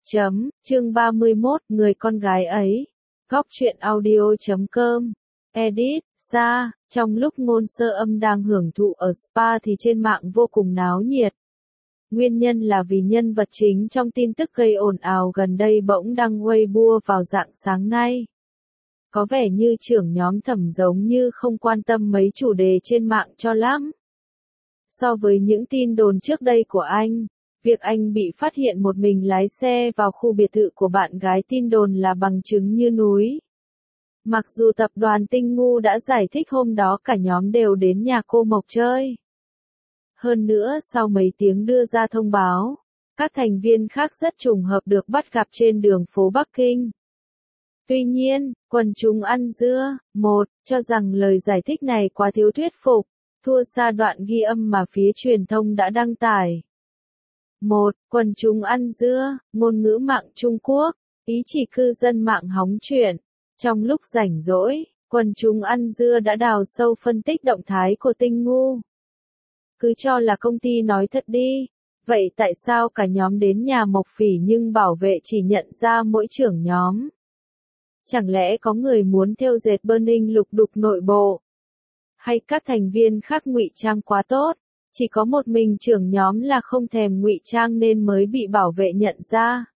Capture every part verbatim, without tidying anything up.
Chấm, chương ba mươi mốt, người con gái ấy. Góc truyện audio chấm com. Edit, Sa, trong lúc Ngôn Sơ Âm đang hưởng thụ ở spa thì trên mạng vô cùng náo nhiệt. Nguyên nhân là vì nhân vật chính trong tin tức gây ồn ào gần đây bỗng đăng Weibo vào rạng sáng nay. Có vẻ như trưởng nhóm Thẩm giống như không quan tâm mấy chủ đề trên mạng cho lắm. So với những tin đồn trước đây của anh, việc anh bị phát hiện một mình lái xe vào khu biệt thự của bạn gái tin đồn là bằng chứng như núi. Mặc dù tập đoàn Tinh Ngu đã giải thích hôm đó cả nhóm đều đến nhà cô Mộc chơi. Hơn nữa sau mấy tiếng đưa ra thông báo, các thành viên khác rất trùng hợp được bắt gặp trên đường phố Bắc Kinh. Tuy nhiên, quần chúng ăn dưa, một, cho rằng lời giải thích này quá thiếu thuyết phục, thua xa đoạn ghi âm mà phía truyền thông đã đăng tải. Một, quần chúng ăn dưa, ngôn ngữ mạng Trung Quốc, ý chỉ cư dân mạng hóng chuyện. Trong lúc rảnh rỗi, quần chúng ăn dưa đã đào sâu phân tích động thái của Tinh Ngu. Cứ cho là công ty nói thật đi, vậy tại sao cả nhóm đến nhà Mộc Phỉ nhưng bảo vệ chỉ nhận ra mỗi trưởng nhóm? Chẳng lẽ có người muốn thêu dệt Burning lục đục nội bộ? Hay các thành viên khác ngụy trang quá tốt, chỉ có một mình trưởng nhóm là không thèm ngụy trang nên mới bị bảo vệ nhận ra?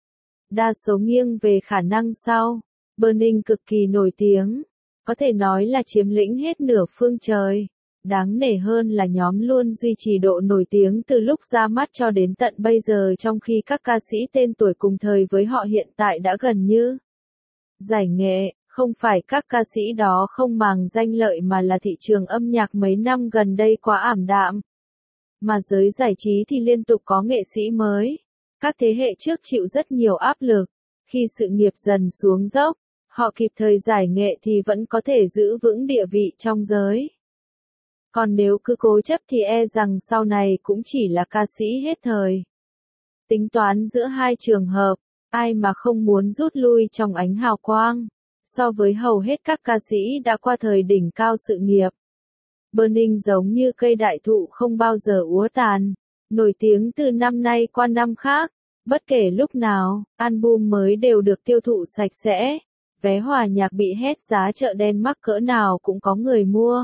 Đa số nghiêng về khả năng sau. Burning cực kỳ nổi tiếng, có thể nói là chiếm lĩnh hết nửa phương trời. Đáng nể hơn là nhóm luôn duy trì độ nổi tiếng từ lúc ra mắt cho đến tận bây giờ, trong khi các ca sĩ tên tuổi cùng thời với họ hiện tại đã gần như giải nghệ. Không phải các ca sĩ đó không màng danh lợi mà là thị trường âm nhạc mấy năm gần đây quá ảm đạm. Mà giới giải trí thì liên tục có nghệ sĩ mới. Các thế hệ trước chịu rất nhiều áp lực. Khi sự nghiệp dần xuống dốc, họ kịp thời giải nghệ thì vẫn có thể giữ vững địa vị trong giới. Còn nếu cứ cố chấp thì e rằng sau này cũng chỉ là ca sĩ hết thời. Tính toán giữa hai trường hợp, ai mà không muốn rút lui trong ánh hào quang. So với hầu hết các ca sĩ đã qua thời đỉnh cao sự nghiệp, Burning giống như cây đại thụ không bao giờ úa tàn, nổi tiếng từ năm nay qua năm khác. Bất kể lúc nào, album mới đều được tiêu thụ sạch sẽ, vé hòa nhạc bị hét giá chợ đen mắc cỡ nào cũng có người mua.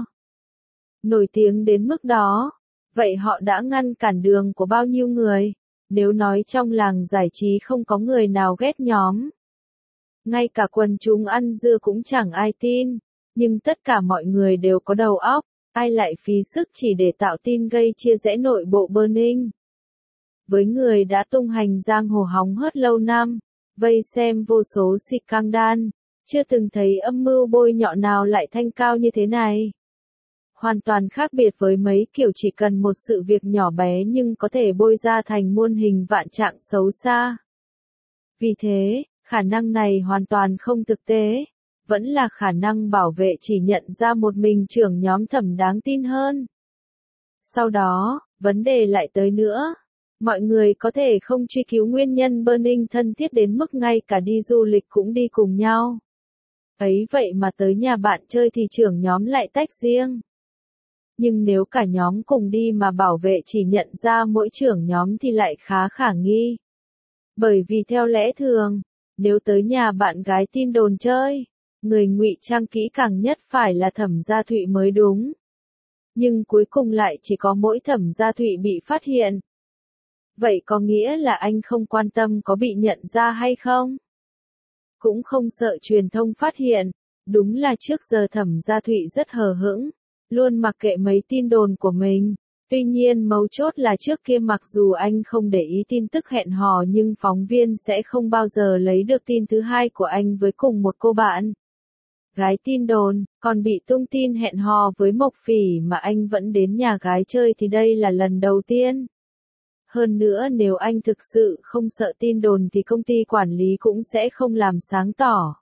Nổi tiếng đến mức đó, vậy họ đã ngăn cản đường của bao nhiêu người? Nếu nói trong làng giải trí không có người nào ghét nhóm, ngay cả quần chúng ăn dưa cũng chẳng ai tin, nhưng tất cả mọi người đều có đầu óc, ai lại phí sức chỉ để tạo tin gây chia rẽ nội bộ Burning. Với người đã tung hành giang hồ hóng hớt lâu năm, vây xem vô số scandal, chưa từng thấy âm mưu bôi nhọ nào lại thanh cao như thế này. Hoàn toàn khác biệt với mấy kiểu chỉ cần một sự việc nhỏ bé nhưng có thể bôi ra thành muôn hình vạn trạng xấu xa. Vì thế, khả năng này hoàn toàn không thực tế, vẫn là khả năng bảo vệ chỉ nhận ra một mình trưởng nhóm Thẩm đáng tin hơn. Sau đó, vấn đề lại tới nữa. Mọi người có thể không truy cứu nguyên nhân Burning thân thiết đến mức ngay cả đi du lịch cũng đi cùng nhau. Ấy vậy mà tới nhà bạn chơi thì trưởng nhóm lại tách riêng. Nhưng nếu cả nhóm cùng đi mà bảo vệ chỉ nhận ra mỗi trưởng nhóm thì lại khá khả nghi. Bởi vì theo lẽ thường, nếu tới nhà bạn gái tin đồn chơi, người ngụy trang kỹ càng nhất phải là Thẩm Gia Thụy mới đúng. Nhưng cuối cùng lại chỉ có mỗi Thẩm Gia Thụy bị phát hiện. Vậy có nghĩa là anh không quan tâm có bị nhận ra hay không? Cũng không sợ truyền thông phát hiện. Đúng là trước giờ Thẩm Gia Thụy rất hờ hững, luôn mặc kệ mấy tin đồn của mình. Tuy nhiên mấu chốt là trước kia mặc dù anh không để ý tin tức hẹn hò nhưng phóng viên sẽ không bao giờ lấy được tin thứ hai của anh với cùng một cô bạn gái tin đồn, còn bị tung tin hẹn hò với Mộc Phỉ mà anh vẫn đến nhà gái chơi thì đây là lần đầu tiên. Hơn nữa nếu anh thực sự không sợ tin đồn thì công ty quản lý cũng sẽ không làm sáng tỏ.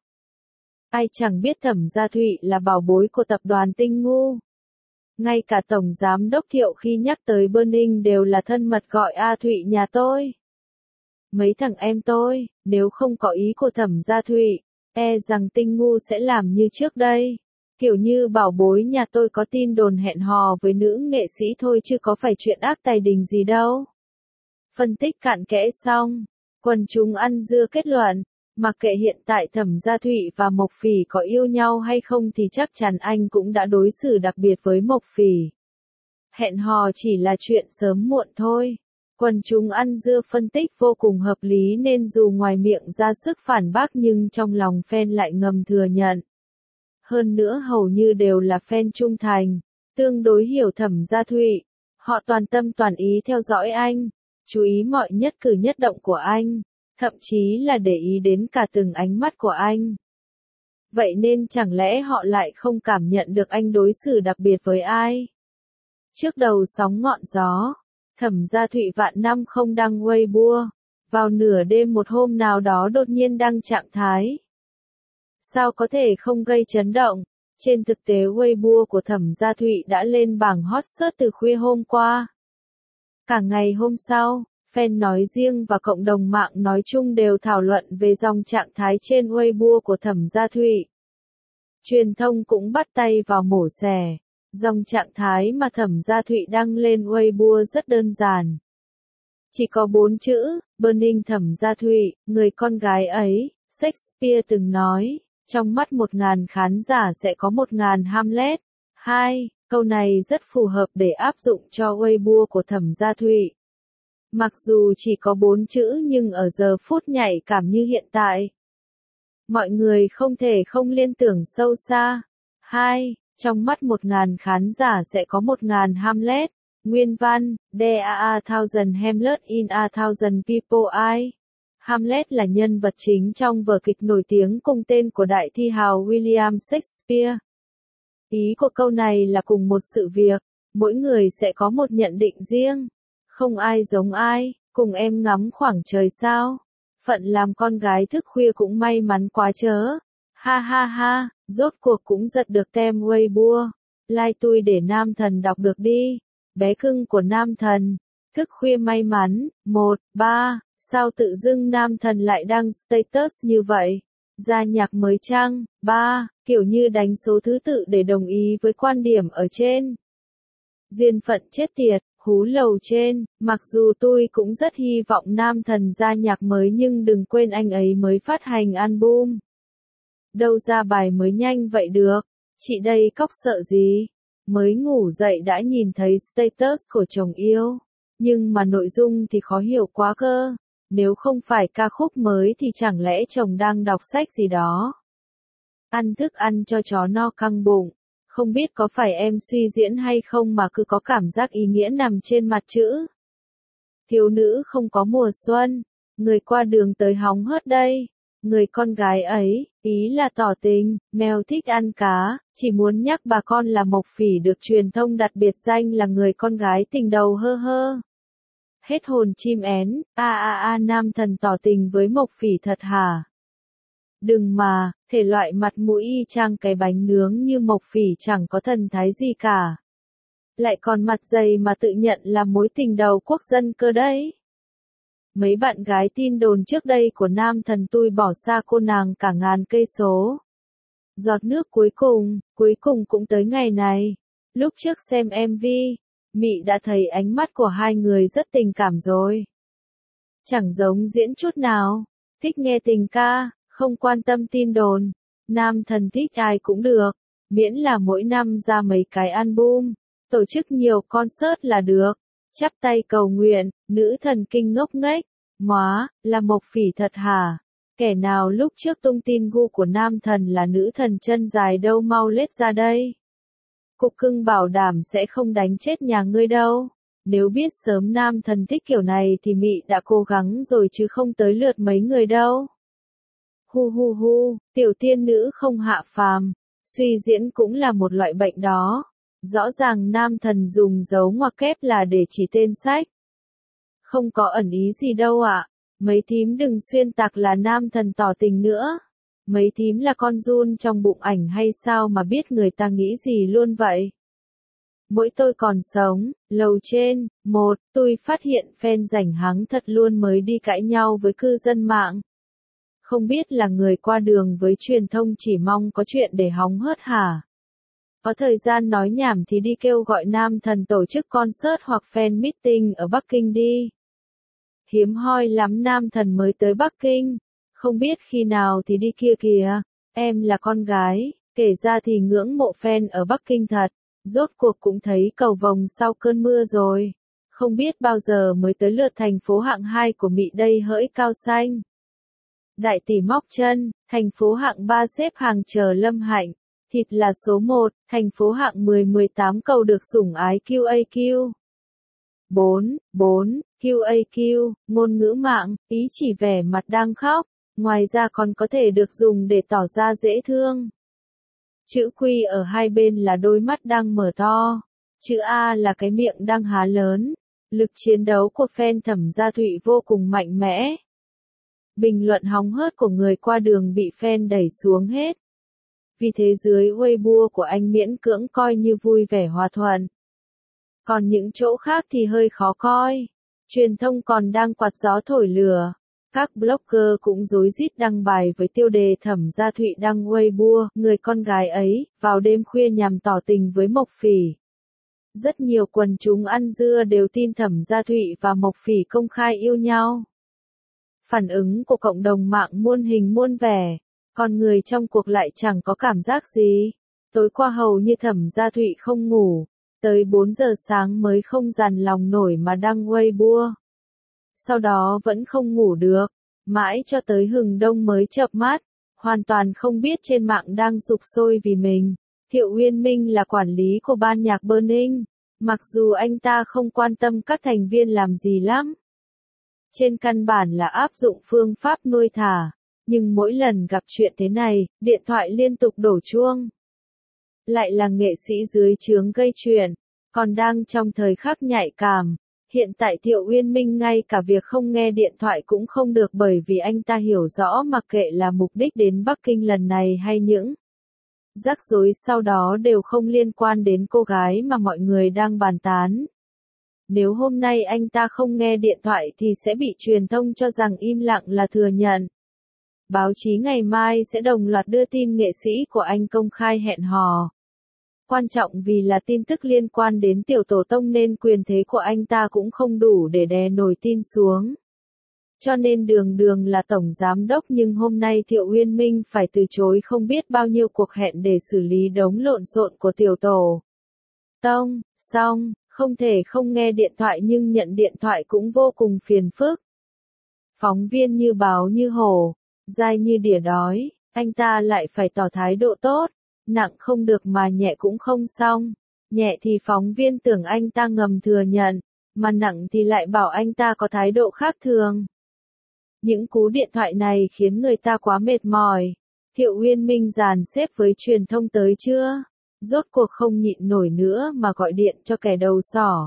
Ai chẳng biết Thẩm Gia Thụy là bảo bối của tập đoàn Tinh Ngu. Ngay cả Tổng Giám đốc Thiệu khi nhắc tới Burning đều là thân mật gọi A Thụy nhà tôi. Mấy thằng em tôi, nếu không có ý của Thẩm Gia Thụy, e rằng Tinh Ngu sẽ làm như trước đây. Kiểu như bảo bối nhà tôi có tin đồn hẹn hò với nữ nghệ sĩ thôi chứ có phải chuyện ác tài đình gì đâu. Phân tích cặn kẽ xong, Quần chúng ăn dưa kết luận, mặc kệ hiện tại Thẩm Gia Thụy và Mộc Phỉ có yêu nhau hay không thì chắc chắn anh cũng đã đối xử đặc biệt với Mộc Phỉ. Hẹn hò chỉ là chuyện sớm muộn thôi. Quần chúng ăn dưa phân tích vô cùng hợp lý nên dù ngoài miệng ra sức phản bác nhưng trong lòng fan lại ngầm thừa nhận. Hơn nữa hầu như đều là fan trung thành, tương đối hiểu Thẩm Gia Thụy. Họ toàn tâm toàn ý theo dõi anh, chú ý mọi nhất cử nhất động của anh, thậm chí là để ý đến cả từng ánh mắt của anh. Vậy nên chẳng lẽ họ lại không cảm nhận được anh đối xử đặc biệt với ai? Trước đầu sóng ngọn gió, Thẩm Gia Thụy vạn năm không đăng Weibo, vào nửa đêm một hôm nào đó đột nhiên đăng trạng thái. Sao có thể không gây chấn động? Trên thực tế Weibo của Thẩm Gia Thụy đã lên bảng hot search từ khuya hôm qua. Cả ngày hôm sau, fan nói riêng và cộng đồng mạng nói chung đều thảo luận về dòng trạng thái trên Weibo của Thẩm Gia Thụy. Truyền thông cũng bắt tay vào mổ xẻ. Dòng trạng thái mà Thẩm Gia Thụy đăng lên Weibo rất đơn giản. Chỉ có bốn chữ, Burning Thẩm Gia Thụy, người con gái ấy, Shakespeare từng nói, trong mắt một ngàn khán giả sẽ có một ngàn Hamlet. Hai, câu này rất phù hợp để áp dụng cho Weibo của Thẩm Gia Thụy. Mặc dù chỉ có bốn chữ nhưng ở giờ phút nhạy cảm như hiện tại, mọi người không thể không liên tưởng sâu xa. Hai, trong mắt một ngàn khán giả sẽ có một ngàn Hamlet. Nguyên văn, There are a thousand Hamlet in a thousand people. I. Hamlet là nhân vật chính trong vở kịch nổi tiếng cùng tên của đại thi hào William Shakespeare. Ý của câu này là cùng một sự việc, mỗi người sẽ có một nhận định riêng. Không ai giống ai, cùng em ngắm khoảng trời sao. Phận làm con gái thức khuya cũng may mắn quá chớ. Ha ha ha, rốt cuộc cũng giật được tem Weibo. Like tui để nam thần đọc được đi. Bé cưng của nam thần. Thức khuya may mắn. Một, ba, sao tự dưng nam thần lại đăng status như vậy? Ra nhạc mới chăng? Ba, kiểu như đánh số thứ tự để đồng ý với quan điểm ở trên. Duyên phận chết tiệt, hú lầu trên, mặc dù tôi cũng rất hy vọng nam thần ra nhạc mới nhưng đừng quên anh ấy mới phát hành album. Đâu ra bài mới nhanh vậy được, chị đây cóc sợ gì, mới ngủ dậy đã nhìn thấy status của chồng yêu, nhưng mà nội dung thì khó hiểu quá cơ, nếu không phải ca khúc mới thì chẳng lẽ chồng đang đọc sách gì đó. Ăn thức ăn cho chó no căng bụng. Không biết có phải em suy diễn hay không mà cứ có cảm giác ý nghĩa nằm trên mặt chữ. Thiếu nữ không có mùa xuân, người qua đường tới hóng hớt đây. Người con gái ấy, ý là tỏ tình, mèo thích ăn cá, chỉ muốn nhắc bà con là Mộc Phỉ được truyền thông đặt biệt danh là người con gái tình đầu hơ hơ. Hết hồn chim én, a a a nam thần tỏ tình với Mộc Phỉ thật hả? Đừng mà, thể loại mặt mũi y chang cái bánh nướng như Mộc Phỉ chẳng có thần thái gì cả. Lại còn mặt dày mà tự nhận là mối tình đầu quốc dân cơ đấy. Mấy bạn gái tin đồn trước đây của nam thần tui bỏ xa cô nàng cả ngàn cây số. Giọt nước cuối cùng, cuối cùng cũng tới ngày này. Lúc trước xem em vê, Mị đã thấy ánh mắt của hai người rất tình cảm rồi. Chẳng giống diễn chút nào, thích nghe tình ca. Không quan tâm tin đồn, nam thần thích ai cũng được, miễn là mỗi năm ra mấy cái album, tổ chức nhiều concert là được, chắp tay cầu nguyện, nữ thần kinh ngốc nghếch, móa, là Mộc Phỉ thật hả? Kẻ nào lúc trước tung tin gu của nam thần là nữ thần chân dài đâu mau lết ra đây. Cục cưng bảo đảm sẽ không đánh chết nhà ngươi đâu, nếu biết sớm nam thần thích kiểu này thì Mị đã cố gắng rồi chứ không tới lượt mấy người đâu. Hu hu hu, tiểu tiên nữ không hạ phàm, suy diễn cũng là một loại bệnh đó. Rõ ràng nam thần dùng dấu ngoặc kép là để chỉ tên sách. Không có ẩn ý gì đâu ạ, mấy thím đừng xuyên tạc là nam thần tỏ tình nữa. Mấy thím là con giun trong bụng ảnh hay sao mà biết người ta nghĩ gì luôn vậy. Mỗi tôi còn sống, lầu trên, một, tôi phát hiện fan rảnh hắng thật luôn mới đi cãi nhau với cư dân mạng. Không biết là người qua đường với truyền thông chỉ mong có chuyện để hóng hớt hả? Có thời gian nói nhảm thì đi kêu gọi nam thần tổ chức concert hoặc fan meeting ở Bắc Kinh đi. hiếm hoi lắm nam thần mới tới Bắc Kinh, không biết khi nào thì đi kia kìa, em là con gái, kể ra thì ngưỡng mộ fan ở Bắc Kinh thật, rốt cuộc cũng thấy cầu vồng sau cơn mưa rồi, không biết bao giờ mới tới lượt thành phố hạng hai của Mỹ đây hỡi Cao Xanh. Đại tỷ móc chân, thành phố hạng ba xếp hàng chờ Lâm Hạnh, thịt là số một, thành phố hạng mười mười tám cầu được sủng ái quy a quy. bốn, bốn, quy a quy, ngôn ngữ mạng, ý chỉ vẻ mặt đang khóc, ngoài ra còn có thể được dùng để tỏ ra dễ thương. Chữ Q ở hai bên là đôi mắt đang mở to, chữ A là cái miệng đang há lớn, lực chiến đấu của fan Thẩm Gia Thụy vô cùng mạnh mẽ. Bình luận hóng hớt của người qua đường bị fan đẩy xuống hết. Vì thế dưới Weibo của anh miễn cưỡng coi như vui vẻ hòa thuận. Còn những chỗ khác thì hơi khó coi. Truyền thông còn đang quạt gió thổi lửa. Các blogger cũng rối rít đăng bài với tiêu đề Thẩm Gia Thụy đăng Weibo, người con gái ấy, vào đêm khuya nhằm tỏ tình với Mộc Phỉ. Rất nhiều quần chúng ăn dưa đều tin Thẩm Gia Thụy và Mộc Phỉ công khai yêu nhau. Phản ứng của cộng đồng mạng muôn hình muôn vẻ, còn người trong cuộc lại chẳng có cảm giác gì. Tối qua hầu như Thẩm Gia Thụy không ngủ, tới bốn giờ sáng mới không dằn lòng nổi mà đăng Weibo. Sau đó vẫn không ngủ được, mãi cho tới hừng đông mới chợp mắt, hoàn toàn không biết trên mạng đang sục sôi vì mình. Thiệu Uyên Minh là quản lý của ban nhạc Burning, mặc dù anh ta không quan tâm các thành viên làm gì lắm. Trên căn bản là áp dụng phương pháp nuôi thả, nhưng mỗi lần gặp chuyện thế này, điện thoại liên tục đổ chuông. Lại là nghệ sĩ dưới trướng gây chuyện, còn đang trong thời khắc nhạy cảm. Hiện tại Thiệu Uyên Minh ngay cả việc không nghe điện thoại cũng không được bởi vì anh ta hiểu rõ mặc kệ là mục đích đến Bắc Kinh lần này hay những rắc rối sau đó đều không liên quan đến cô gái mà mọi người đang bàn tán. Nếu hôm nay anh ta không nghe điện thoại thì sẽ bị truyền thông cho rằng im lặng là thừa nhận. Báo chí ngày mai sẽ đồng loạt đưa tin nghệ sĩ của anh công khai hẹn hò. Quan trọng vì là tin tức liên quan đến tiểu tổ tông nên quyền thế của anh ta cũng không đủ để đè nổi tin xuống. Cho nên đường đường là tổng giám đốc nhưng hôm nay Thiệu Uyên Minh phải từ chối không biết bao nhiêu cuộc hẹn để xử lý đống lộn xộn của tiểu tổ tông. Xong, không thể không nghe điện thoại nhưng nhận điện thoại cũng vô cùng phiền phức. Phóng viên như báo như hổ, dai như đỉa đói, anh ta lại phải tỏ thái độ tốt. Nặng không được mà nhẹ cũng không xong. Nhẹ thì phóng viên tưởng anh ta ngầm thừa nhận, mà nặng thì lại bảo anh ta có thái độ khác thường. Những cú điện thoại này khiến người ta quá mệt mỏi. Thiệu Uyên Minh dàn xếp với truyền thông tới chưa? Rốt cuộc không nhịn nổi nữa mà gọi điện cho kẻ đầu sỏ.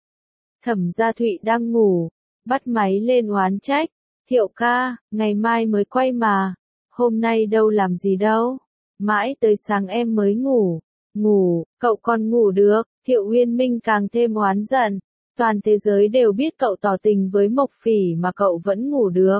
Thẩm Gia Thụy đang ngủ, bắt máy lên oán trách. Thiệu ca, ngày mai mới quay mà. Hôm nay đâu làm gì đâu. Mãi tới sáng em mới ngủ. Ngủ, cậu còn ngủ được. Thiệu Uyên Minh càng thêm oán giận. Toàn thế giới đều biết cậu tỏ tình với Mộc Phỉ mà cậu vẫn ngủ được.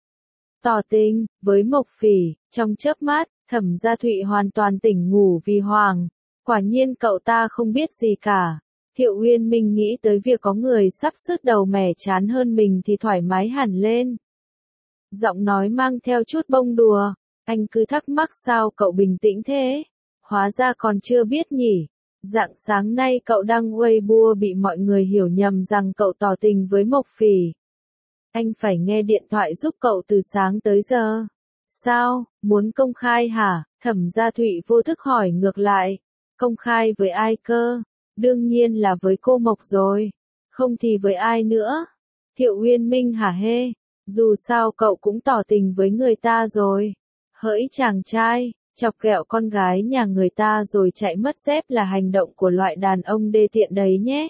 Tỏ tình, với Mộc Phỉ, trong chớp mắt, Thẩm Gia Thụy hoàn toàn tỉnh ngủ vì hoàng. Quả nhiên cậu ta không biết gì cả. Thiệu Uyên Minh nghĩ tới việc có người sắp sứt đầu mẻ chán hơn mình thì thoải mái hẳn lên. Giọng nói mang theo chút bông đùa. Anh cứ thắc mắc sao cậu bình tĩnh thế? Hóa ra còn chưa biết nhỉ. Rạng sáng nay cậu đăng Weibo bị mọi người hiểu nhầm rằng cậu tỏ tình với Mộc Phỉ. Anh phải nghe điện thoại giúp cậu từ sáng tới giờ. Sao, muốn công khai hả? Thẩm Gia Thụy vô thức hỏi ngược lại. Công khai với ai cơ? Đương nhiên là với cô Mộc rồi. Không thì với ai nữa? Thiệu Uyên Minh hả hê? Dù sao cậu cũng tỏ tình với người ta rồi. Hỡi chàng trai, chọc ghẹo con gái nhà người ta rồi chạy mất dép là hành động của loại đàn ông đê tiện đấy nhé.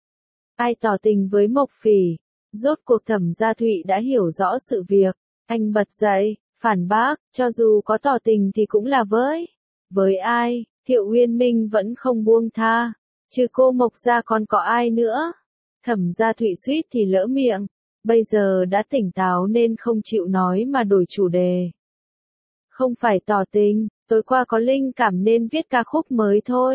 Ai tỏ tình với Mộc Phỉ? Rốt cuộc Thẩm Gia Thụy đã hiểu rõ sự việc. Anh bật dậy, phản bác, cho dù có tỏ tình thì cũng là với. Với ai? Thiệu Uyên Minh vẫn không buông tha. Trừ cô Mộc ra còn có ai nữa? Thẩm Gia Thụy suýt thì lỡ miệng. Bây giờ đã tỉnh táo nên không chịu nói mà đổi chủ đề. Không phải tỏ tình, tối qua có linh cảm nên viết ca khúc mới thôi.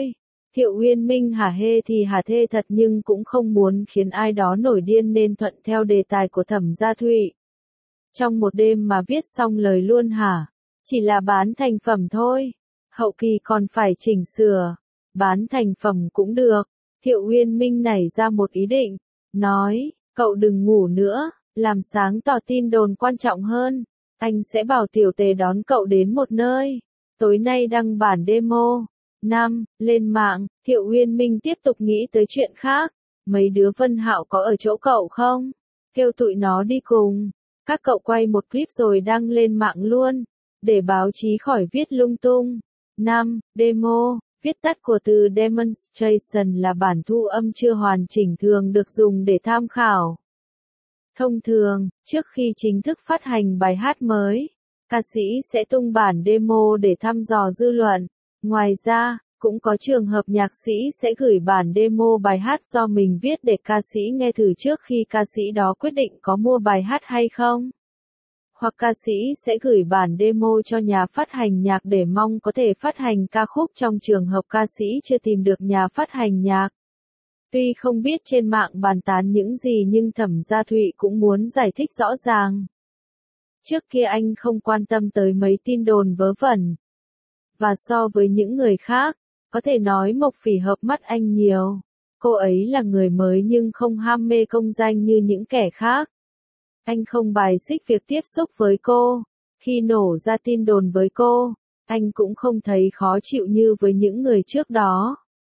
Thiệu Uyên Minh hả hê thì hả thê thật nhưng cũng không muốn khiến ai đó nổi điên nên thuận theo đề tài của Thẩm Gia Thụy. Trong một đêm mà viết xong lời luôn hả? Chỉ là bán thành phẩm thôi. Hậu kỳ còn phải chỉnh sửa. Bán thành phẩm cũng được. Thiệu Uyên Minh nảy ra một ý định. Nói, cậu đừng ngủ nữa, làm sáng tỏ tin đồn quan trọng hơn. Anh sẽ bảo tiểu tề đón cậu đến một nơi. Tối nay đăng bản demo. năm. Lên mạng, Thiệu Uyên Minh tiếp tục nghĩ tới chuyện khác. Mấy đứa Vân Hạo có ở chỗ cậu không? Kêu tụi nó đi cùng. Các cậu quay một clip rồi đăng lên mạng luôn. Để báo chí khỏi viết lung tung. năm. Demo, viết tắt của từ demonstration là bản thu âm chưa hoàn chỉnh thường được dùng để tham khảo. Thông thường, trước khi chính thức phát hành bài hát mới, ca sĩ sẽ tung bản demo để thăm dò dư luận. Ngoài ra, cũng có trường hợp nhạc sĩ sẽ gửi bản demo bài hát do mình viết để ca sĩ nghe thử trước khi ca sĩ đó quyết định có mua bài hát hay không. Hoặc ca sĩ sẽ gửi bản demo cho nhà phát hành nhạc để mong có thể phát hành ca khúc trong trường hợp ca sĩ chưa tìm được nhà phát hành nhạc. Tuy không biết trên mạng bàn tán những gì nhưng Thẩm Gia Thụy cũng muốn giải thích rõ ràng. Trước kia anh không quan tâm tới mấy tin đồn vớ vẩn. Và so với những người khác, có thể nói Mộc Phỉ hợp mắt anh nhiều. Cô ấy là người mới nhưng không ham mê công danh như những kẻ khác. Anh không bài xích việc tiếp xúc với cô. Khi nổ ra tin đồn với cô, anh cũng không thấy khó chịu như với những người trước đó.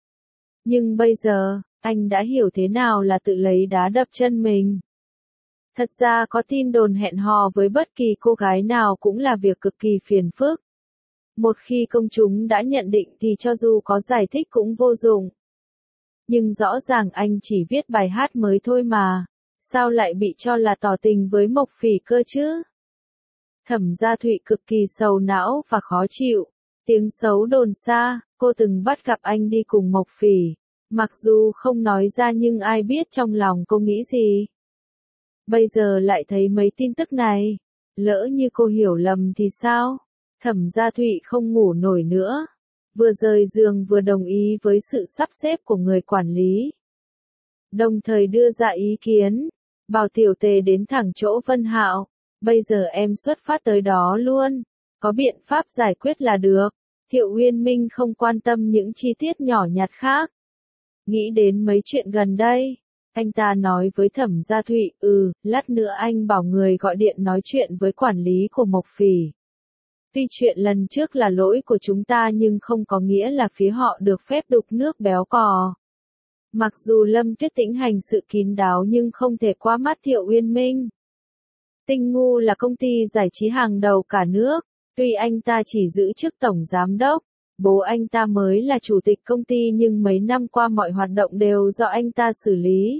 Nhưng bây giờ, anh đã hiểu thế nào là tự lấy đá đập chân mình. Thật ra có tin đồn hẹn hò với bất kỳ cô gái nào cũng là việc cực kỳ phiền phức. Một khi công chúng đã nhận định thì cho dù có giải thích cũng vô dụng. Nhưng rõ ràng anh chỉ viết bài hát mới thôi mà. Sao lại bị cho là tỏ tình với Mộc Phỉ cơ chứ? Thẩm Gia Thụy cực kỳ sầu não và khó chịu. Tiếng xấu đồn xa, cô từng bắt gặp anh đi cùng Mộc Phỉ. Mặc dù không nói ra nhưng ai biết trong lòng cô nghĩ gì. Bây giờ lại thấy mấy tin tức này. Lỡ như cô hiểu lầm thì sao? Thẩm Gia Thụy không ngủ nổi nữa. Vừa rời giường vừa đồng ý với sự sắp xếp của người quản lý. Đồng thời đưa ra ý kiến. Bảo tiểu tề đến thẳng chỗ Vân Hạo. Bây giờ em xuất phát tới đó luôn. Có biện pháp giải quyết là được. Thiệu Uyên Minh không quan tâm những chi tiết nhỏ nhặt khác. Nghĩ đến mấy chuyện gần đây. Anh ta nói với Thẩm Gia Thụy, ừ, lát nữa anh bảo người gọi điện nói chuyện với quản lý của Mộc Phỉ. Tuy chuyện lần trước là lỗi của chúng ta nhưng không có nghĩa là phía họ được phép đục nước béo cò. Mặc dù Lâm Tuyết Tĩnh hành sự kín đáo nhưng không thể qua mắt Thiệu Uyên Minh. Tinh Ngu là công ty giải trí hàng đầu cả nước, tuy anh ta chỉ giữ chức tổng giám đốc, bố anh ta mới là chủ tịch công ty nhưng mấy năm qua mọi hoạt động đều do anh ta xử lý.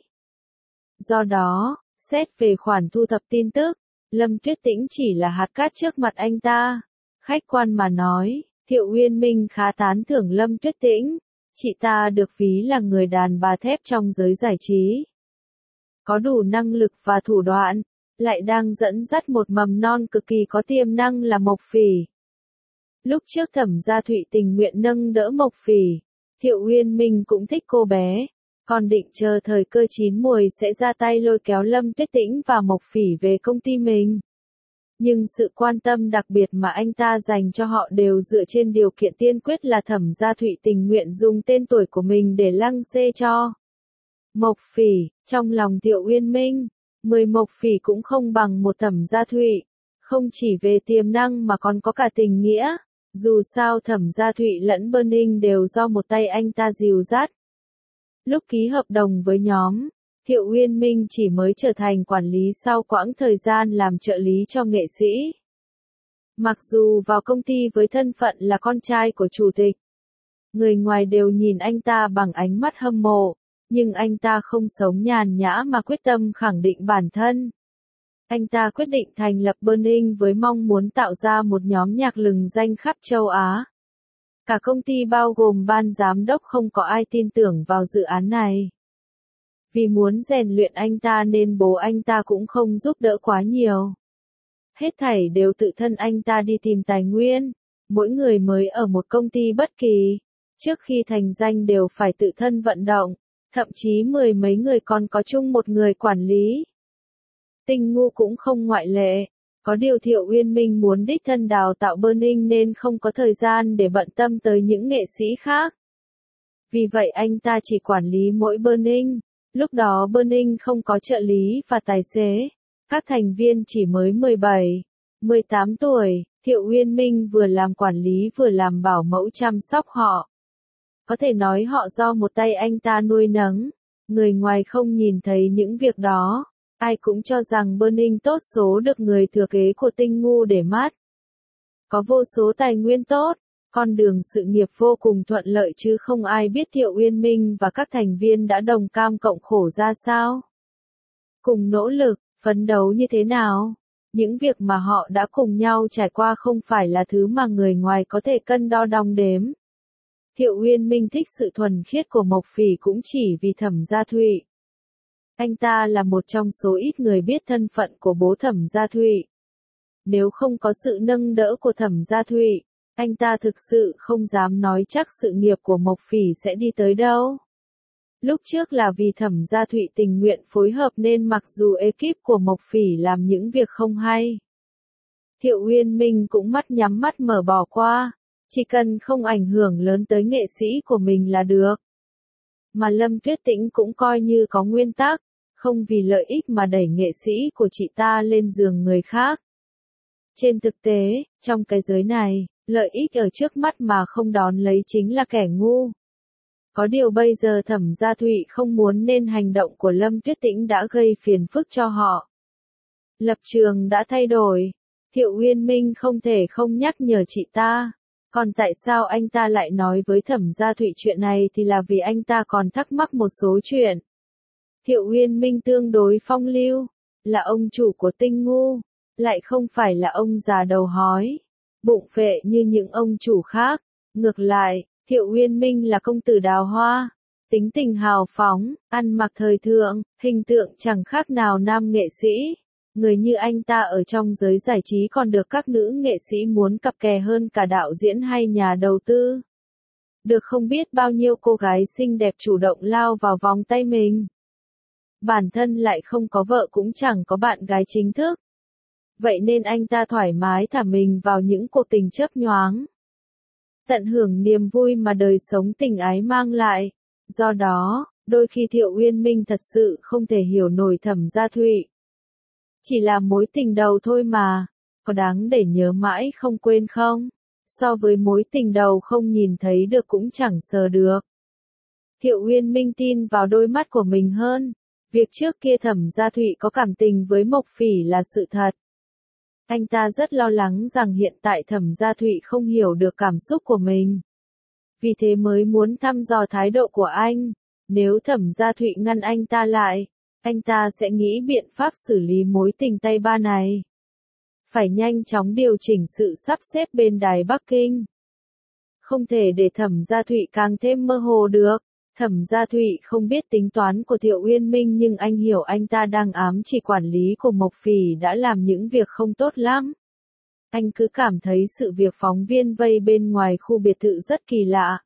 Do đó, xét về khoản thu thập tin tức, Lâm Tuyết Tĩnh chỉ là hạt cát trước mặt anh ta. Khách quan mà nói, Thiệu Uyên Minh khá tán thưởng Lâm Tuyết Tĩnh. Chị ta được ví là người đàn bà thép trong giới giải trí. Có đủ năng lực và thủ đoạn, lại đang dẫn dắt một mầm non cực kỳ có tiềm năng là Mộc Phỉ. Lúc trước Thẩm Gia Thụy tình nguyện nâng đỡ Mộc Phỉ, Thiệu Uyên Minh cũng thích cô bé, còn định chờ thời cơ chín muồi sẽ ra tay lôi kéo Lâm Tuyết Tĩnh và Mộc Phỉ về công ty mình. Nhưng sự quan tâm đặc biệt mà anh ta dành cho họ đều dựa trên điều kiện tiên quyết là Thẩm Gia Thụy tình nguyện dùng tên tuổi của mình để lăng xê cho Mộc Phỉ. Trong lòng Thiệu Uyên Minh, mười Mộc Phỉ cũng không bằng một Thẩm Gia Thụy, không chỉ về tiềm năng mà còn có cả tình nghĩa. Dù sao Thẩm Gia Thụy lẫn Burning đều do một tay anh ta dìu dắt. Lúc ký hợp đồng với nhóm, Thiệu Uyên Minh chỉ mới trở thành quản lý sau quãng thời gian làm trợ lý cho nghệ sĩ. Mặc dù vào công ty với thân phận là con trai của chủ tịch, người ngoài đều nhìn anh ta bằng ánh mắt hâm mộ, nhưng anh ta không sống nhàn nhã mà quyết tâm khẳng định bản thân. Anh ta quyết định thành lập Burning với mong muốn tạo ra một nhóm nhạc lừng danh khắp châu Á. Cả công ty bao gồm ban giám đốc không có ai tin tưởng vào dự án này. Vì muốn rèn luyện anh ta nên bố anh ta cũng không giúp đỡ quá nhiều. Hết thảy đều tự thân anh ta đi tìm tài nguyên, mỗi người mới ở một công ty bất kỳ, Trước khi thành danh đều phải tự thân vận động, thậm chí mười mấy người còn có chung một người quản lý. Tinh Ngu cũng không ngoại lệ. Có điều Thiệu Uyên Minh muốn đích thân đào tạo Burning nên không có thời gian để bận tâm tới những nghệ sĩ khác. Vì vậy anh ta chỉ quản lý mỗi Burning. Lúc đó Burning không có trợ lý và tài xế. Các thành viên chỉ mới mười bảy, mười tám tuổi. Thiệu Uyên Minh vừa làm quản lý vừa làm bảo mẫu chăm sóc họ. Có thể nói họ do một tay anh ta nuôi nấng. Người ngoài không nhìn thấy những việc đó. Ai cũng cho rằng Burning tốt số được người thừa kế của Tinh Ngu để mắt. Có vô số tài nguyên tốt, con đường sự nghiệp vô cùng thuận lợi chứ không ai biết Thiệu Uyên Minh và các thành viên đã đồng cam cộng khổ ra sao. Cùng nỗ lực, phấn đấu như thế nào. Những việc mà họ đã cùng nhau trải qua không phải là thứ mà người ngoài có thể cân đo đong đếm. Thiệu Uyên Minh thích sự thuần khiết của Mộc Phỉ cũng chỉ vì Thẩm Gia Thụy. Anh ta là một trong số ít người biết thân phận của bố Thẩm Gia Thụy. Nếu không có sự nâng đỡ của Thẩm Gia Thụy, anh ta thực sự không dám nói chắc sự nghiệp của Mộc Phỉ sẽ đi tới đâu. Lúc trước là vì Thẩm Gia Thụy tình nguyện phối hợp nên mặc dù ekip của Mộc Phỉ làm những việc không hay, Thiệu Uyên Minh cũng mắt nhắm mắt mở bỏ qua, chỉ cần không ảnh hưởng lớn tới nghệ sĩ của mình là được. Mà Lâm Tuyết Tĩnh cũng coi như có nguyên tắc, không vì lợi ích mà đẩy nghệ sĩ của chị ta lên giường người khác. Trên thực tế, trong cái giới này, lợi ích ở trước mắt mà không đón lấy chính là kẻ ngu. Có điều bây giờ Thẩm Gia Thụy không muốn nên hành động của Lâm Tuyết Tĩnh đã gây phiền phức cho họ. Lập trường đã thay đổi, Thiệu Uyên Minh không thể không nhắc nhở chị ta. Còn tại sao anh ta lại nói với Thẩm Gia Thụy chuyện này thì là vì anh ta còn thắc mắc một số chuyện. Thiệu Uyên Minh tương đối phong lưu, là ông chủ của Tinh Ngu, lại không phải là ông già đầu hói, bụng phệ như những ông chủ khác. Ngược lại, Thiệu Uyên Minh là công tử đào hoa, tính tình hào phóng, ăn mặc thời thượng, hình tượng chẳng khác nào nam nghệ sĩ. Người như anh ta ở trong giới giải trí còn được các nữ nghệ sĩ muốn cặp kè hơn cả đạo diễn hay nhà đầu tư. Được không biết bao nhiêu cô gái xinh đẹp chủ động lao vào vòng tay mình. Bản thân lại không có vợ cũng chẳng có bạn gái chính thức. Vậy nên anh ta thoải mái thả mình vào những cuộc tình chớp nhoáng. Tận hưởng niềm vui mà đời sống tình ái mang lại. Do đó, đôi khi Thiệu Uyên Minh thật sự không thể hiểu nổi Thẩm Gia Thụy. Chỉ là mối tình đầu thôi mà, có đáng để nhớ mãi không quên không? So với mối tình đầu không nhìn thấy được cũng chẳng sờ được. Thiệu Uyên Minh tin vào đôi mắt của mình hơn. Việc trước kia Thẩm Gia Thụy có cảm tình với Mộc Phỉ là sự thật. Anh ta rất lo lắng rằng hiện tại Thẩm Gia Thụy không hiểu được cảm xúc của mình. Vì thế mới muốn thăm dò thái độ của anh. Nếu Thẩm Gia Thụy ngăn anh ta lại, anh ta sẽ nghĩ biện pháp xử lý mối tình tay ba này. Phải nhanh chóng điều chỉnh sự sắp xếp bên đài Bắc Kinh. Không thể để Thẩm Gia Thụy càng thêm mơ hồ được. Thẩm Gia Thụy không biết tính toán của Thiệu Uyên Minh nhưng anh hiểu anh ta đang ám chỉ quản lý của Mộc Phỉ đã làm những việc không tốt lắm. Anh cứ cảm thấy sự việc phóng viên vây bên ngoài khu biệt thự rất kỳ lạ.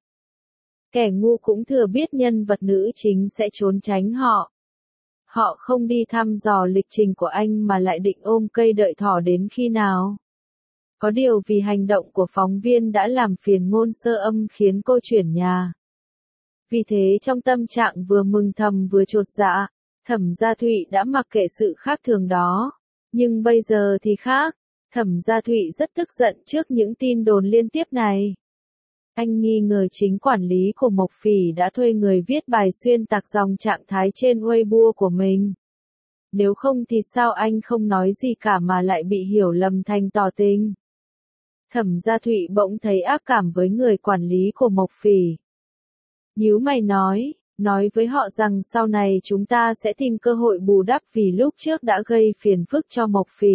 Kẻ ngu cũng thừa biết nhân vật nữ chính sẽ trốn tránh họ. Họ không đi thăm dò lịch trình của anh mà lại định ôm cây đợi thỏ đến khi nào. Có điều vì hành động của phóng viên đã làm phiền Ngôn Sơ Âm khiến cô chuyển nhà. Vì thế trong tâm trạng vừa mừng thầm vừa chột dạ, Thẩm Gia Thụy đã mặc kệ sự khác thường đó. Nhưng bây giờ thì khác, Thẩm Gia Thụy rất tức giận trước những tin đồn liên tiếp này. Anh nghi ngờ chính quản lý của Mộc Phỉ đã thuê người viết bài xuyên tạc dòng trạng thái trên Weibo của mình. Nếu không thì sao anh không nói gì cả mà lại bị hiểu lầm thành tỏ tình. Thẩm Gia Thụy bỗng thấy ác cảm với người quản lý của Mộc Phỉ. Nhíu mày nói, nói với họ rằng sau này chúng ta sẽ tìm cơ hội bù đắp vì lúc trước đã gây phiền phức cho Mộc Phỉ.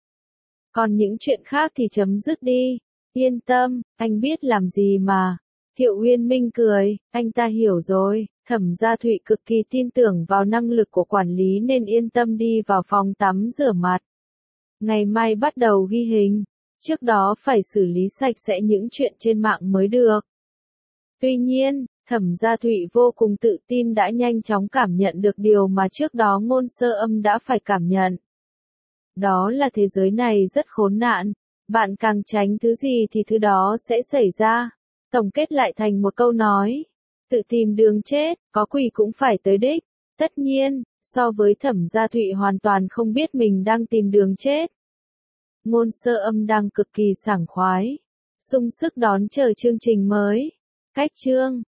Còn những chuyện khác thì chấm dứt đi. Yên tâm, anh biết làm gì mà. Thiệu Uyên Minh cười, anh ta hiểu rồi. Thẩm Gia Thụy cực kỳ tin tưởng vào năng lực của quản lý nên yên tâm đi vào phòng tắm rửa mặt. Ngày mai bắt đầu ghi hình. Trước đó phải xử lý sạch sẽ những chuyện trên mạng mới được. Tuy nhiên, Thẩm Gia Thụy vô cùng tự tin đã nhanh chóng cảm nhận được điều mà trước đó Ngôn Sơ Âm đã phải cảm nhận. Đó là thế giới này rất khốn nạn, bạn càng tránh thứ gì thì thứ đó sẽ xảy ra. Tổng kết lại thành một câu nói, tự tìm đường chết, có quỷ cũng phải tới đích. Tất nhiên, so với Thẩm Gia Thụy hoàn toàn không biết mình đang tìm đường chết, Ngôn Sơ Âm đang cực kỳ sảng khoái, sung sức đón chờ chương trình mới. Cách chương